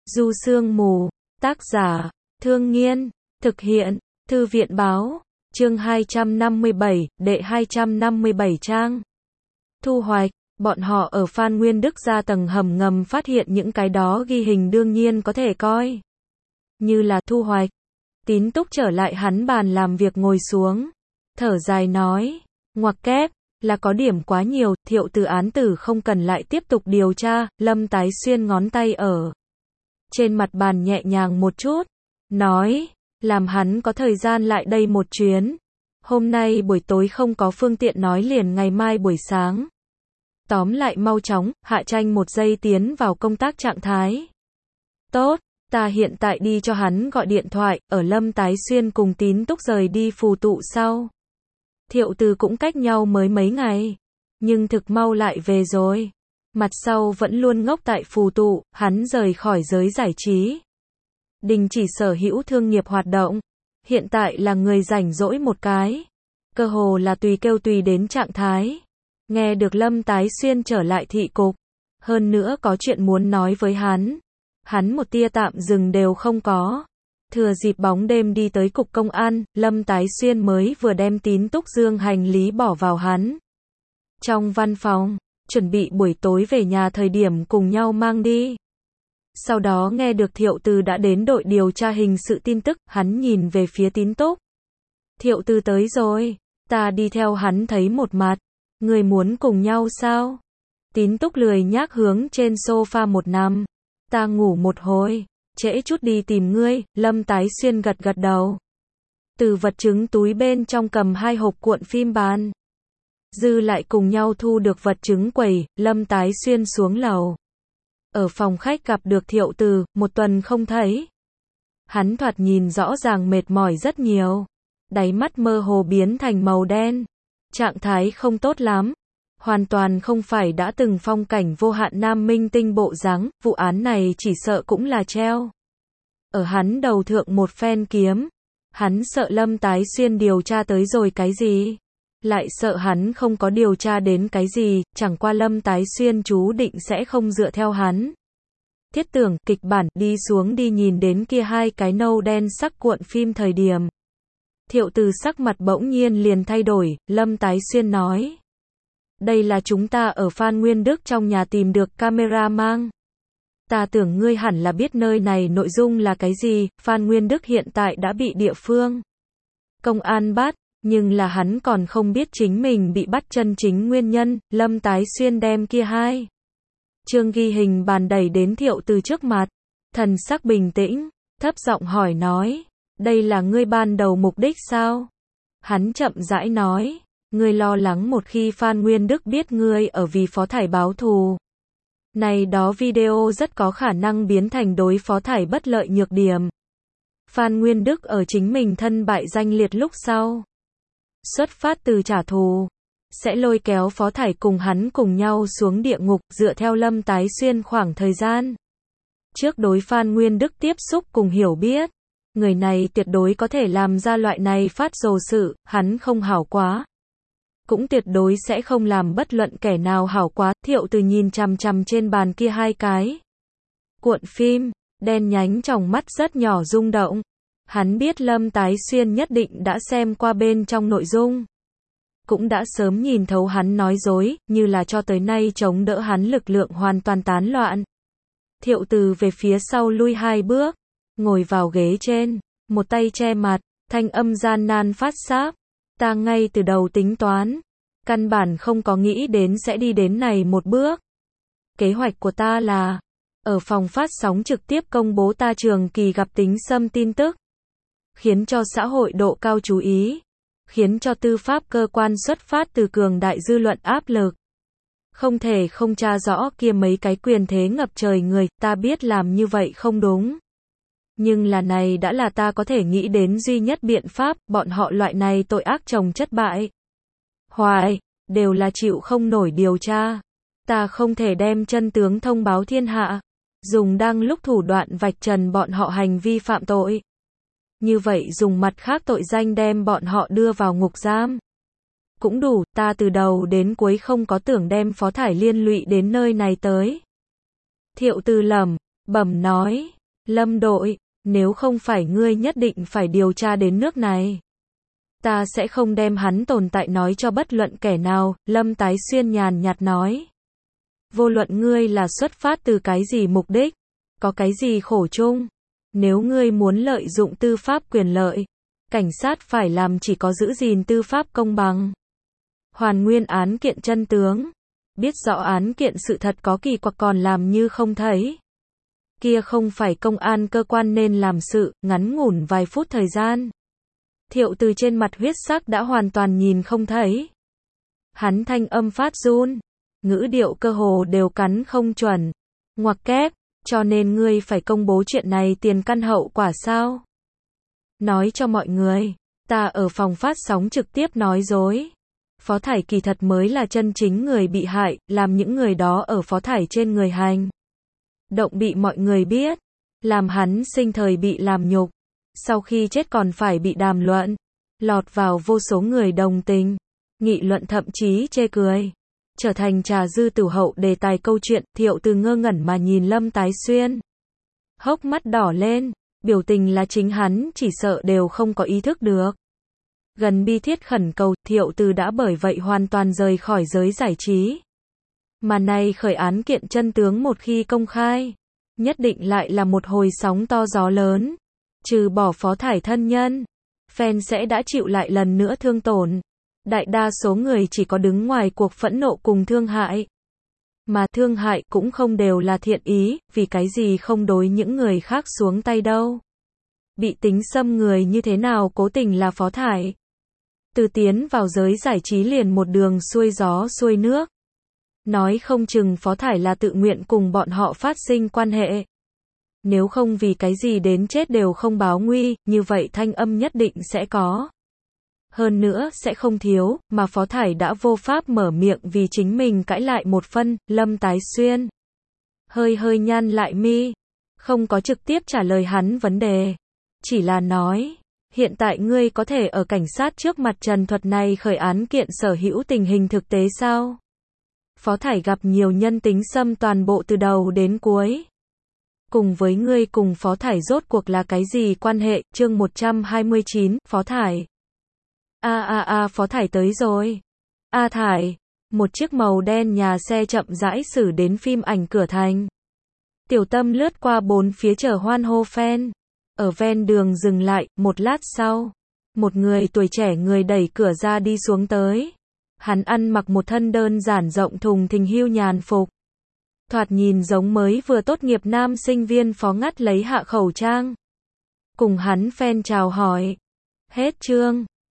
Du Sương Mù, tác giả, Thương Nghiên, thực hiện, Thư viện Báo, chương 257, đệ 257 trang. Thu hoạch, bọn họ ở Phan Nguyên Đức ra tầng hầm ngầm phát hiện những cái đó ghi hình đương nhiên có thể coi như là thu hoạch. Tín Túc trở lại hắn bàn làm việc ngồi xuống, thở dài nói, ngoặc kép, là có điểm quá nhiều, Thiệu Từ án tử không cần lại tiếp tục điều tra. Lâm Tái Xuyên ngón tay ở trên mặt bàn nhẹ nhàng một chút, nói, làm hắn có thời gian lại đây một chuyến. Hôm nay buổi tối không có phương tiện nói liền ngày mai buổi sáng. Tóm lại mau chóng, Hạ Tranh một giây tiến vào công tác trạng thái. Tốt, ta hiện tại đi cho hắn gọi điện thoại. Ở Lâm Tái Xuyên cùng Tín Túc rời đi phù tụ sau, Thiệu Từ cũng cách nhau mới mấy ngày, nhưng thực mau lại về rồi. Mặt sau vẫn luôn ngốc tại phù tụ, hắn rời khỏi giới giải trí, đình chỉ sở hữu thương nghiệp hoạt động. Hiện tại là người rảnh rỗi một cái, cơ hồ là tùy kêu tùy đến trạng thái. Nghe được Lâm Tái Xuyên trở lại thị cục, hơn nữa có chuyện muốn nói với hắn một tia tạm dừng đều không có. Thừa dịp bóng đêm đi tới cục công an, Lâm Tái Xuyên mới vừa đem Tín Túc dương hành lý bỏ vào hắn trong văn phòng, chuẩn bị buổi tối về nhà thời điểm cùng nhau mang đi. Sau đó nghe được Thiệu Từ đã đến đội điều tra hình sự tin tức, hắn nhìn về phía Tín Túc. Thiệu Từ tới rồi, ta đi theo hắn thấy một mặt, người muốn cùng nhau sao? Tín Túc lười nhác hướng trên sofa một nằm, ta ngủ một hồi, trễ chút đi tìm ngươi. Lâm Tái Xuyên gật gật đầu, từ vật chứng túi bên trong cầm 2 hộp cuộn phim bàn, dư lại cùng nhau thu được vật chứng quầy. Lâm Tái Xuyên xuống lầu, ở phòng khách gặp được Thiệu Từ, một tuần không thấy. Hắn thoạt nhìn rõ ràng mệt mỏi rất nhiều, đáy mắt mơ hồ biến thành màu đen, trạng thái không tốt lắm, hoàn toàn không phải đã từng phong cảnh vô hạn nam minh tinh bộ dáng. Vụ án này chỉ sợ cũng là treo ở hắn đầu thượng một phen kiếm. Hắn sợ Lâm Tái Xuyên điều tra tới rồi cái gì, lại sợ hắn không có điều tra đến cái gì, chẳng qua Lâm Tái Xuyên chú định sẽ không dựa theo hắn thiết tưởng, kịch bản, đi xuống đi nhìn đến kia 2 cái nâu đen sắc cuộn phim thời điểm. Thiệu Từ sắc mặt bỗng nhiên liền thay đổi. Lâm Tái Xuyên nói, đây là chúng ta ở Phan Nguyên Đức trong nhà tìm được camera mang. Ta tưởng ngươi hẳn là biết nơi này nội dung là cái gì. Phan Nguyên Đức hiện tại đã bị địa phương công an bắt, nhưng là hắn còn không biết chính mình bị bắt chân chính nguyên nhân. Lâm Tái Xuyên đem kia 2 chương ghi hình bàn đẩy đến Thiệu Từ trước mặt, thần sắc bình tĩnh, thấp giọng hỏi nói, đây là ngươi ban đầu mục đích sao? Hắn chậm rãi nói, ngươi lo lắng một khi Phan Nguyên Đức biết ngươi ở vì Phó Thải báo thù, này đó video rất có khả năng biến thành đối Phó Thải bất lợi nhược điểm. Phan Nguyên Đức ở chính mình thân bại danh liệt lúc sau, xuất phát từ trả thù, sẽ lôi kéo Phó Thải cùng hắn cùng nhau xuống địa ngục. Dựa theo Lâm Tái Xuyên khoảng thời gian trước đối Phan Nguyên Đức tiếp xúc cùng hiểu biết, người này tuyệt đối có thể làm ra loại này phát rồ sự. Hắn không hảo quá, cũng tuyệt đối sẽ không làm bất luận kẻ nào hảo quá. Thiệu Từ nhìn chằm chằm trên bàn kia 2 cái cuộn phim, đen nhánh tròng mắt rất nhỏ rung động. Hắn biết Lâm Tái Xuyên nhất định đã xem qua bên trong nội dung, cũng đã sớm nhìn thấu hắn nói dối, như là cho tới nay chống đỡ hắn lực lượng hoàn toàn tán loạn. Thiệu Từ về phía sau lui 2 bước, ngồi vào ghế trên, một tay che mặt, thanh âm gian nan phát sáp, ta ngay từ đầu tính toán, căn bản không có nghĩ đến sẽ đi đến này một bước. Kế hoạch của ta là ở phòng phát sóng trực tiếp công bố ta Trường Kỳ gặp tính xâm tin tức, khiến cho xã hội độ cao chú ý, khiến cho tư pháp cơ quan xuất phát từ cường đại dư luận áp lực, không thể không tra rõ kia mấy cái quyền thế ngập trời người. Ta biết làm như vậy không đúng, nhưng là này đã là ta có thể nghĩ đến duy nhất biện pháp. Bọn họ loại này tội ác chồng chất bại hoại, đều là chịu không nổi điều tra. Ta không thể đem chân tướng thông báo thiên hạ, dùng đang lúc thủ đoạn vạch trần bọn họ hành vi phạm tội, như vậy dùng mặt khác tội danh đem bọn họ đưa vào ngục giam cũng đủ. Ta từ đầu đến cuối không có tưởng đem Phó Thải liên lụy đến nơi này tới. Thiệu Từ lẩm bẩm nói, Lâm đội, nếu không phải ngươi nhất định phải điều tra đến nước này, ta sẽ không đem hắn tồn tại nói cho bất luận kẻ nào, Lâm Tái Xuyên nhàn nhạt nói. Vô luận ngươi là xuất phát từ cái gì mục đích, có cái gì khổ chung, nếu ngươi muốn lợi dụng tư pháp quyền lợi, cảnh sát phải làm chỉ có giữ gìn tư pháp công bằng. Hoàn nguyên án kiện chân tướng, biết rõ án kiện sự thật có kỳ quặc còn làm như không thấy. Kia không phải công an cơ quan nên làm sự, ngắn ngủn vài phút thời gian. Thiệu Từ trên mặt huyết sắc đã hoàn toàn nhìn không thấy. Hắn thanh âm phát run, ngữ điệu cơ hồ đều cắn không chuẩn. Ngoặc kép, cho nên ngươi phải công bố chuyện này tiền căn hậu quả sao? Nói cho mọi người, ta ở phòng phát sóng trực tiếp nói dối. Phó Thải kỳ thật mới là chân chính người bị hại, làm những người đó ở Phó Thải trên người hành động bị mọi người biết, làm hắn sinh thời bị làm nhục, sau khi chết còn phải bị đàm luận, lọt vào vô số người đồng tình, nghị luận thậm chí chê cười, trở thành trà dư tử hậu đề tài câu chuyện. Thiệu Từ ngơ ngẩn mà nhìn Lâm Tái Xuyên, hốc mắt đỏ lên, biểu tình là chính hắn chỉ sợ đều không có ý thức được. Gần bi thiết khẩn cầu, Thiệu Từ đã bởi vậy hoàn toàn rời khỏi giới giải trí. Mà nay khởi án kiện chân tướng một khi công khai, nhất định lại là một hồi sóng to gió lớn. Trừ bỏ Phó Thải thân nhân, fan sẽ đã chịu lại lần nữa thương tổn. Đại đa số người chỉ có đứng ngoài cuộc phẫn nộ cùng thương hại. Mà thương hại cũng không đều là thiện ý, vì cái gì không đối những người khác xuống tay đâu. Bị tính xâm người như thế nào cố tình là Phó Thải. Từ tiến vào giới giải trí liền một đường xuôi gió xuôi nước. Nói không chừng Phó Thải là tự nguyện cùng bọn họ phát sinh quan hệ. Nếu không vì cái gì đến chết đều không báo nguy, như vậy thanh âm nhất định sẽ có. Hơn nữa sẽ không thiếu, mà Phó Thải đã vô pháp mở miệng vì chính mình cãi lại một phân. Lâm Tái Xuyên hơi nhăn lại mi, không có trực tiếp trả lời hắn vấn đề, chỉ là nói, hiện tại ngươi có thể ở cảnh sát trước mặt trần thuật này khởi án kiện sở hữu tình hình thực tế sao? Phó Thải gặp nhiều nhân tính xâm toàn bộ từ đầu đến cuối. Cùng với ngươi cùng Phó Thải rốt cuộc là cái gì quan hệ? Chương 129, Phó Thải. Phó Thải tới rồi. Thải. Một chiếc màu đen nhà xe chậm rãi xử đến phim ảnh cửa thành. Tiểu Tâm lướt qua bốn phía chờ hoan hô fan. Ở ven đường dừng lại, một lát sau, một người tuổi trẻ người đẩy cửa ra đi xuống tới. Hắn ăn mặc một thân đơn giản rộng thùng thình hưu nhàn phục. Thoạt nhìn giống mới vừa tốt nghiệp nam sinh viên. Phó Ngắt lấy hạ khẩu trang. Cùng hắn fan chào hỏi. Hết chương.